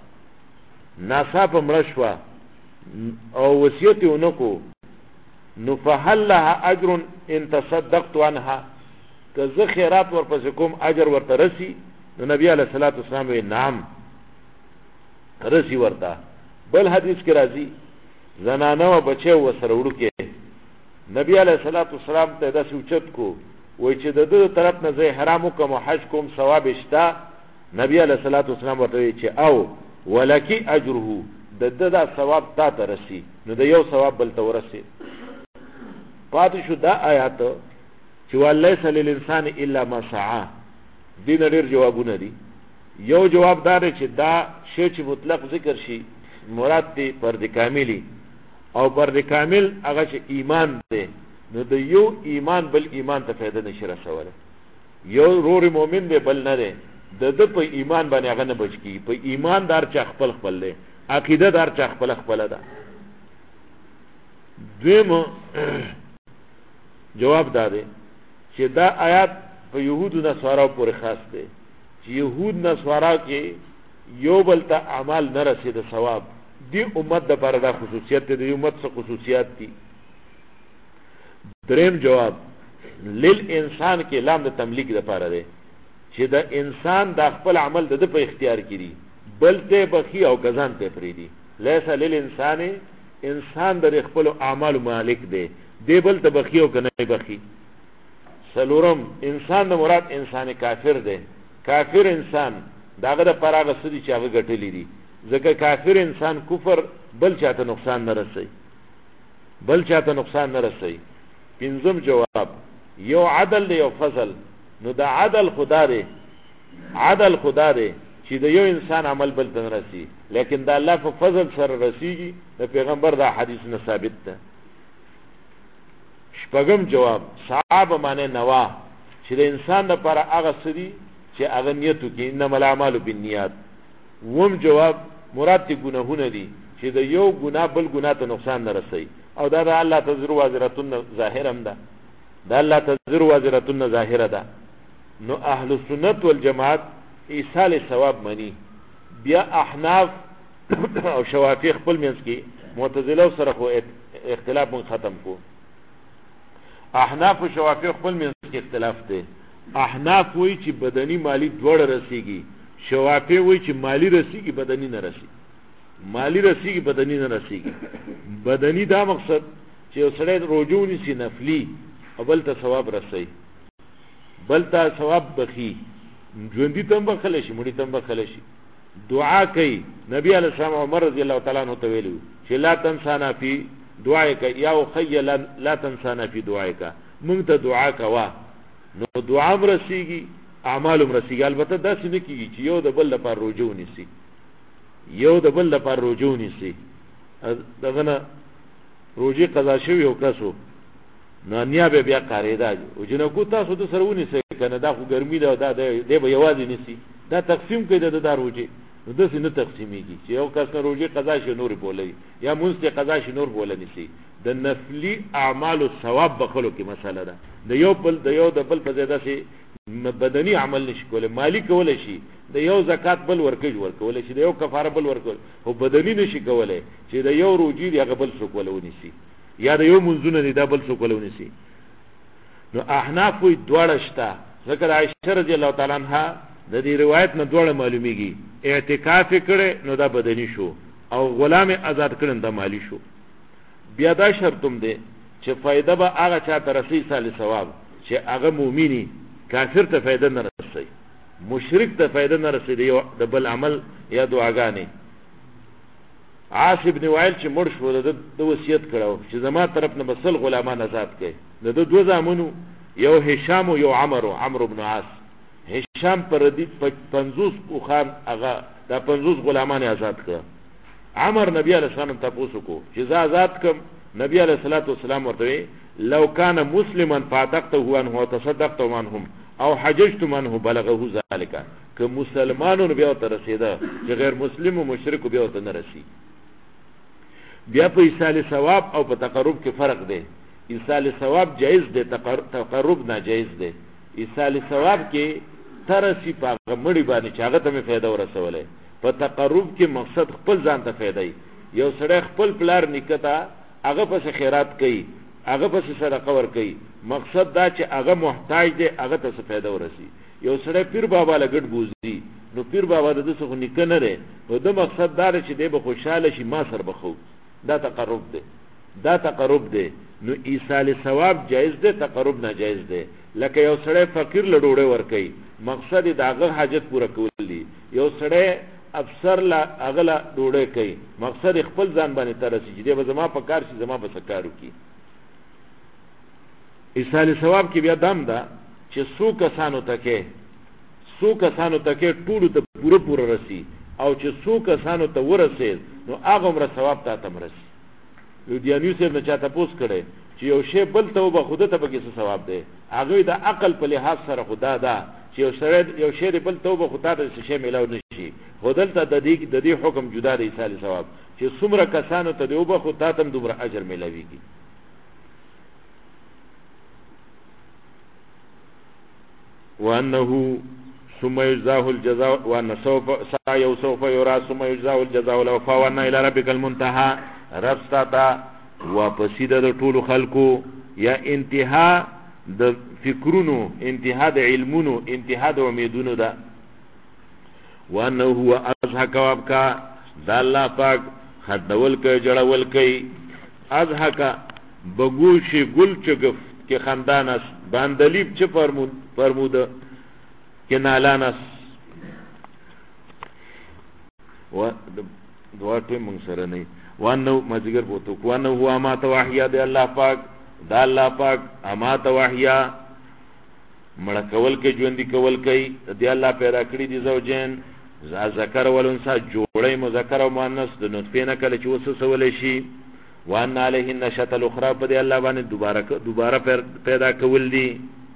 شوه او وصیت یې ونکو نو فهل لها اجر ان تصدقت عنها که زه خیرات ورپسې کوم اجر ورته رسی؟ نو نبی علیہ الصلوۃ والسلام وی نعم رسی ورته. بل حدیث کې راځي زنانه و بچو وسره وړوکې نبی علیہ الصلوۃ والسلام ته داسې اوچت کو وای چې د دې طرف نه زه حرام کوم حج کوم ثواب شته؟ نبی علیہ الصلوۃ والسلام ورته وی چې او ولکی اجره د دا ثواب تا ته رسی نو د یو ثواب بل ته ورسی. پاتې شو دا آیات چې وليس للانسان الا ما سعى. دین ډېر جوابونه دي. یو جواب دا دی چې دا شی چې مطلق ذکر شي مراد دی فرد کاملی او فرد کامل هغه چې ایمان دی نو د یو ایمان بل ایمان ته فائدہ نشي رسوله. یو رور مؤمن دی بل نه دی د په ایمان باندې هغه نه بچ کی. په ایمان دار چې خپل دی عقیده دار چې خپل ده. دویم جواب دا دی چې دا آیات په يهودو نصارا پورې خاص دی چې يهود نصارا کې یو بل ته اعمال نه رسید ثواب دی امت د پر دا خصوصیت دی امت څخه خصوصیات دي. دریم جواب للانسان کې لام د تملیک لپاره دی چې دا انسان د خپل عمل د په اختیار کړي بل ته بخي او غزان ته فریدي. لیس للانسان انسان د خپل اعمال مالک دی بل ته بخي او کنه بخي. سلورم انسان د مراد انسان کافر دی. کافر انسان داغه د پراغه سدي چې هغه ګټلې دي ځکه کافر انسان کفر بل چاته نقصان نه رسي. پنځم جواب یو عدل دی یو فضل. نو دا عدل خدا دی چې د یو انسان عمل بل ته رسي لیکن دا الله په فضل سره رسیږي. د پیغمبر دا حدیث نه ثابت ده. شپږم جواب صحابه معنی نوا چې د انسان لپاره هغه سدي چې هغه نیتو کې انما الاعمال بالنیات. وم جواب مراد دي ګناهونه دي چې د یو ګناه بل ګناه ته نقصان نه رسي او دا د الله تزر وازرتن ظاهرم ده. دا الله تزر وازرتن ظاهره ده. نو اهل سنت والجماعت ایصال ثواب منی. بیا احناف او شوافی خپل منځ کې معتزله سره خو اختلاف من ختم کو. احناف او شوافی خپل منځ کې اختلاف دی. احناف وایي چې بدني مالی دوړ رسیږي. شوافی وایي چې مالی رسیږي بدني نه رسیږي. بدني دا مقصد چې سړی روزو نیسي نفلی او بل ته ثواب رسي بل ته ثواب بخي ژوندۍ تم بخل شي مړی تم بخل شي. دعا کوي نبی علیہ السلام عمر رضی الله تعالی عنہ ته ویلو چې لا تنسانا فی دعائک یا اخی لا تنسانا فی دعائک. مونږ ته دعا کوا نو دعا مرسیږي اعمال مرسیږي. البته دا څه نه کیږي چې یو د بل لپاره رجوع نیسي. دغه نه روزي قضا شوی او کسو نو نیا به بیا قاریدا او جنکو تاسو د سرونی سي کنه دا خو ګرمي دا دی به یوازې نیسي. دا تقسیم کړي د روزي نو داسې نه تقسیمیږي چې یو کس نه روزي قضا شي نور بولي یا مونږ قضا شي نور بولنی نسی. د نفلی اعمال او ثواب بخلو کې مساله ده. د یو د بل په زیاده سي بدني عمل نشي کولای. مالی کولای شي د یو زکات بل ورکول شي د یو کفاره بل ورکول او بدني نشي کولای چې د یو روزي دی هغه بل څوک ولونی سي یا د یو منځونه دی دا بل څوک ولونی سي. نو احناف وی دواړه شته. ذکر عائشہ رضی الله تعالی عنها د دې روایت نه دواړه معلومیږي. اعتکاف کړي نو دا بدني شو او غلام آزاد کړي دا مالی شو. بیا دا شرطم دی چې فائدہ به هغه چاته رسي سال ثواب چې هغه مؤمنی. کافر ته فائدہ نه رسي مشرک ته فائدہ نه رسي د بل عمل یا دعاګانې. عاص ابن وائل چې مړ شو د وصیت کړو چې زما طرف نه بسل غلامان آزاد کړي. د دوه زامنو یو هشام او یو عمرو بن عاص. هشام پر دې 50 اوخان هغه د 50 غلامان آزاد کړ. عمر نبی علیہ السلام تاسو کو چې زه آزاد کم. نبی علیہ الصلوۃ والسلام ورته لو کان مسلما فاتقته عنه وتصدقت عنهم او حججت منه بلغه ذلك. که مسلمانونو بیا ته رسیدا چې غیر مسلم او مشرک بیا ته نه رسی. بیا په ایصال ثواب او په تقرب کې فرق دی. ایصال ثواب جایز دی تقرب ناجایز دی. ایصال ثواب کې ترسی په هغه مړي باندې چې هغه ته مې فایده ورسولې. په تقرب کې مقصد خپل ځان ته فایده. یو سړی خپل پلار نیکه ته هغه پسې خیرات کوي، هغه پسې صدقه ورکوي، مقصد دا چې هغه محتاج دی، هغه ته څه فایده ورسي. یو سړی پیر بابا لګډ بوزي، نو پیر بابا د څه خو نیکه نه دی، نو د مقصد دا چې دی به خوشحاله شي، ما سر بخو. دا تقرب دی، دا تقرب دی. نو ایصال ثواب جایز دی، تقرب ناجایز دی. لکه یو سړی فقیر له ډوډۍ ورکوي، مقصد د هغه حاجت پوره کول دي. یو سړی افسر لا هغه لا ډوډۍ کوي، مقصد خپل ځان باندې ترسي چې دی به زما په کار شي، زما به څه کار وکړي. ایصال ثواب کې بیا دام ده چې څو کسانو ته کې ټولو ته پوره رسی، او چې څو کسانو ته ورسېد نو هغه عمره ثواب ته هم رسی. لودیانیو صاحب نه چا تپوس کړی چې یو شی بل ته وبه خود ته پکې څه ثواب دی. هغوی د عقل په لحاظ سره خدا ده چې یو شی بل ته وبه خو تا ته څه شی میلاو نه شي. خو دلته د دې حکم جدا دی ایصال ثواب، چې څومره کسانو ته دی وبه خو تا ته هم دومره اجر میلاویږي. وانه ثم يجزاه الجزاء وان سوف سعيه سوف يرى ثم يجزاه الجزاء الاوفى وان الى ربك المنتهى. رب ستا واپسیده د ټولو خلقو، یا انتها د فکرونو، انتها د علمونو، انتها د امیدونو ده. وانه هو اضحك وابكى، دا الله پاک خدول کوي، جړول کوي. اضحك بگوش گل چگف که خندانس، باندلیب چه فرموده که نالانس. دواتوی منگ سره نی. وانو مزگر بوتو وانو هو امات وحیا دی الله پاک، دا الله پاک امات وحیا مړه کول کوي، ژوندۍ کول کوي. دی الله پیدا کړی دي زوجین، ذکر والانثى، جوړی مذکر او مؤنث د نطفه نه کله چې وسوسول شي. وان علیه النشأة الاخرى، په دی الله باندې دوباره پیدا کول دي.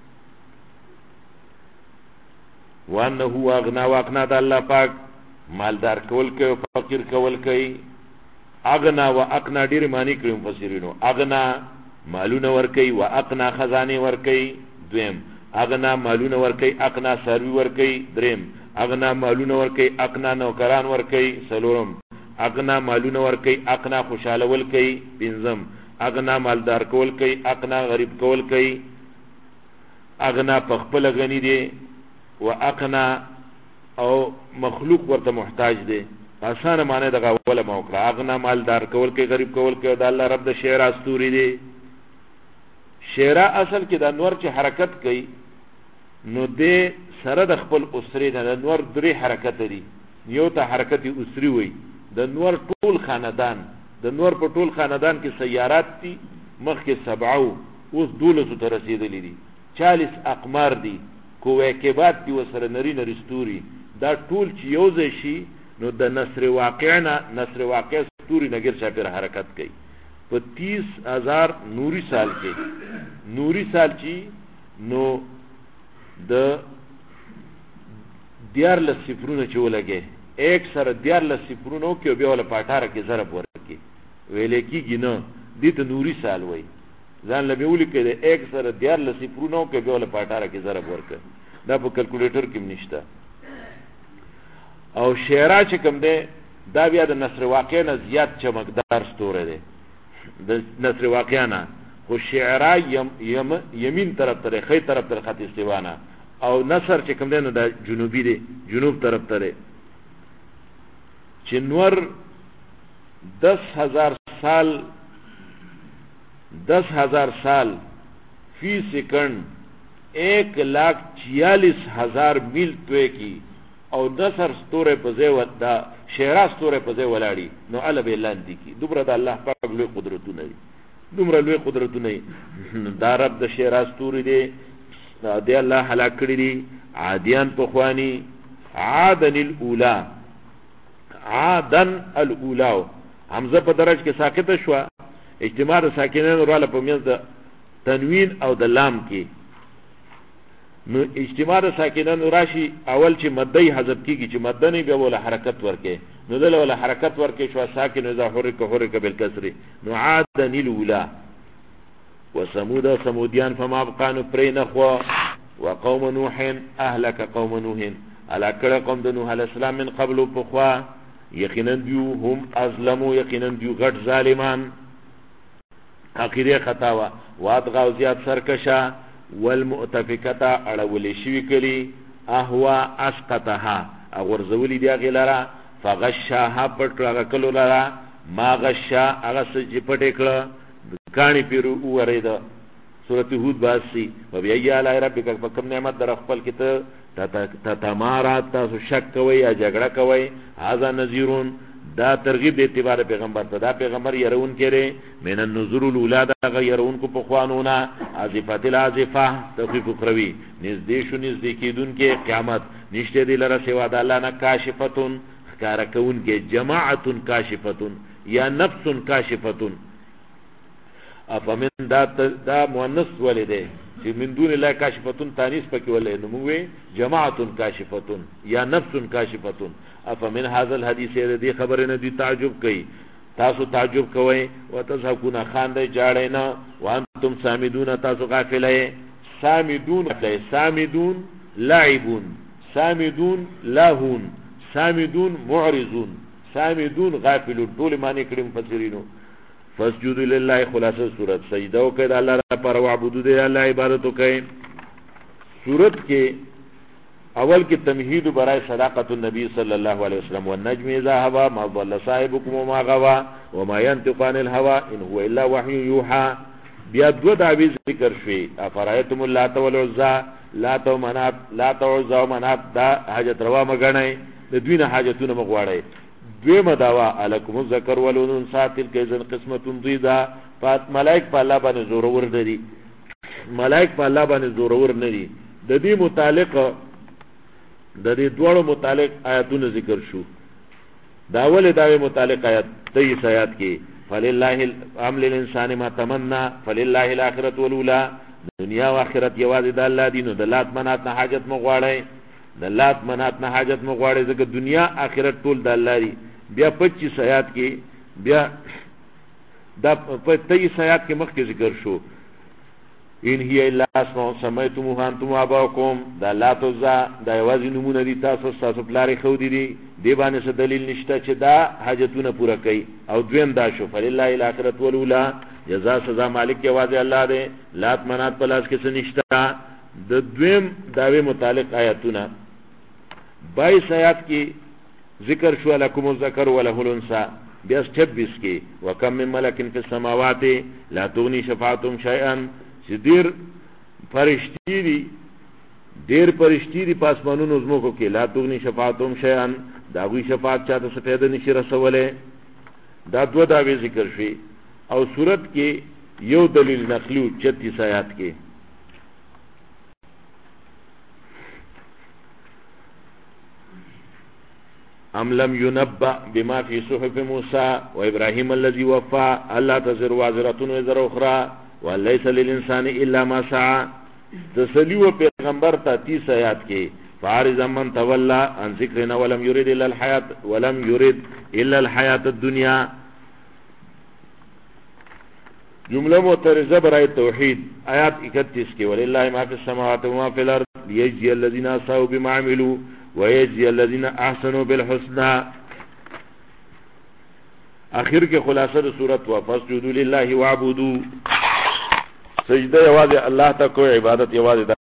وانه هو اغنا واقنا، د الله پاک مالدار کول کوي، فقیر کول کوي. اغنا و اقنا ډیر معنی کړي مفسرینو. اغنا مالونه ور کوي، و اقنا خزانه ور کوي. دویم اغنا مالونه ور کوي، اقنا سروي ور کوي. دریم اغنا مالونه ور کوي، اقنا نوکران ور کوي. سلورم اغنا مالونه ور کوي، اقنا خوشاله ول کوي. پنځم اغنا مالدار کول کوي، اقنا غریب کول کوي. اغنا پخپل غنی دی، و اقنا او مخلوق ورته محتاج دی. آسان معنی دغه اوله موکړه. اغنا مالدار کول کوي، غریب کول کوي. د الله رب د شعر استوري دی. شعر اصل کې د انور چې حرکت کوي، نو د سره د خپل اسره د انور درې حرکت دي. یو ته حرکت اسری وي، د انور ټول خاندان، د انور په ټول خاندان کې سیارات دي، مخکې 7 اوس 12 ته رسیدلې دي. 40 اقمار دي، کوکبات دي وسره نری ستوري. دا ټول چې یو ځای شي نو د نصر واقع ستوري نګر چاپیر حرکت کوي. په 30,000 نوري سال کې، نوري سال چې نو د 14 صفرونه چې ولګي، 1 سره 14 صفرونه کې بیا ول په 18 کې ضرب ورکړي، ویلې کېږي نه دې ته نوري سال وای. ځان لبه ولي کې 1 سره 14 صفرونه کې بیا ول په 18 کې ضرب ورکړي. دا په کیلکولیټر کې نشته. او شعرا چې کوم دی دا بیا د نصر واقع نه زیات چمکدار ستوره دی د نصر واقع نه. خو شعرا یمین طرف ته، خې طرف ته خط استوانه، او نصر چې کوم دی نو د جنوبي دی، جنوب طرف ته دی. چې نور 10,000 سال فی سیکنڈ 1,46,000 میل توی کی، او نصر ستوره په ځای ودا شعرا ستوره په ځای ولاړی، نو الله به لاندې کی. دومره د الله پاک لوی قدرتونه دي، دومره لوی قدرتونه دي. دا رب د شعرا ستوري دی، دی الله هلاک کړی دي عادیان په خوانی. عادن الاولا حمزه په درج کې ساکته شو، اجتماع د ساکنانو رااله په منځ د تنوین او د لام کې. نو اجتماع د ساکنانو راشي اول چې مدې حذف کیږي، چې مدې نه به ولا حرکت ورکې، نو دل ولا حرکت ورکې شو ساکن اذا حرک بالکسر. نو عادن الاولا وثمود، ثمودیان فما بقانو پرې نخوا وقوم نوح اهلك قوم نوح على کړه قوم د نوح علی السلام من قبل پخوا یقینا دیو هم ازلمو یقینا دیو غټ ظالمان اخیری خطا وا وادغاو زیات سرکشا والمؤتفکتا اړول شي کلی اهوا اسقطها اغرزولی دی غلرا فغشاها پټ کلو لرا ما غشا هغه سج پټکړه کانی پیرو ورید سورۃ هود باسی وبیا علی ربک فکم نعمت در خپل کته تتمارا تاسو شک کوي یا جګړه کوي هاذا نذیرون دا ترغیب د اعتبار پیغمبر ته دا پیغمبر يرون کړي من النذور الاولاد غيرون کو پخوانونا عازفات العازفه تخفیف کروي نزدې شو نزدې کیدون کې قیامت نشته دی لره سوا د الله نه کاشفتون کار کون کې جماعت کاشفتون یا نفس کاشفتون افمن دا مؤنث ولده چې من دون الله کاشفتون تانیث پکې ولې نو موږ جماعت کاشفتون یا نفس کاشفتون افمن هذا الحديث دې خبره نه دي تعجب کوي تاسو تعجب کوئ وتضحكون خاندې جاړې نه وانتم سامدون تاسو غافلې سامدون لاعبون سامدون لاهون سامدون معرضون سامدون غافلون ټول معنی کړي مفسرینو فسجدوا لله خلاصه صورت سجده وکړه الله پر وعبدوا دې الله عبادت وکړي صورت کې اول کې تمهید برای صداقت النبي صلی الله علیه وسلم والنجم اذا هوى ما ضل صاحبكم وما غوى وما ينطق عن الهوى ان هو الا وحي يوحى بیا دو دعوی ذکر شوی افرایتم اللات والعزى لات وعزى ومنات دا حاجت روا مګنئ د دوی نه حاجتونه مغواړئ دویمه داوا الکم الذکر والانثى تلک اذن قسمه ضیدا فات ملائک په الله باندې زورور دي ملائک په الله باندې زورور نه دي د دې متعلق د دې دوړو متعلق آیاتونه ذکر شو داول داوی متعلق آیات 23 آیات کې فلله الامر للانسان ما تمنى فلله الاخره والاولى دنیا او آخرت یوازې د الله دینو د لات منات نه حاجت مغواړي د لات منات نه حاجت مغواړي ځکه دنیا آخرت ټول د الله دی بیا 25 آیات کې بیا دا 23 آیات کې مخکې ذکر شو ان هي الا اسماء سميتموها انتم واباؤكم دا لات وزا دا یوازې نمونه دي تاسو پلارې خو دي دی باندې څه دلیل نشته چې دا حاجتونه پوره کوي او دویم دا شو فلله الاخره والاولى جزاء سزا مالک یوازې الله دی لات منات پلاس کې څه نشته د دویم داوی متعلق آیاتونه 22 آیات کې ذکر شو لکم الذکر وله الانثى بیا 26 کې وکم من ملک فی السماوات لا تغنی شفاعتهم شیئا چې ډیر فرشتي دي پاسمانونو زموږ کې لا تغنی شفاعتهم شیئا دا غوی شفاعت چاته څه فائدہ نشي رسوله دا دو داوی ذکر شي او صورت کې یو دلیل نقلی 36 آیات کې ام لم ينبأ بما في صحف موسى وابراهيم الذي وفى الا تزر وازره وزر اخرى وليس للانسان الا ما سعى تسلیو پیغمبر ته 30 آیات کې فارض من تولى عن ذکرنا ولم يرد الا الحیات الدنیا جمله معترضه برای توحید آیات 31 کې ولله ما فی السماوات وما فی الارض ليجزي الذين اساءوا بما عملوا ويجزي الذين احسنوا بالحسنى اخر کې خلاصه د سورۃ وفسجدوا لله واعبدوا سجده یوازې الله ته کو عبادت یوازې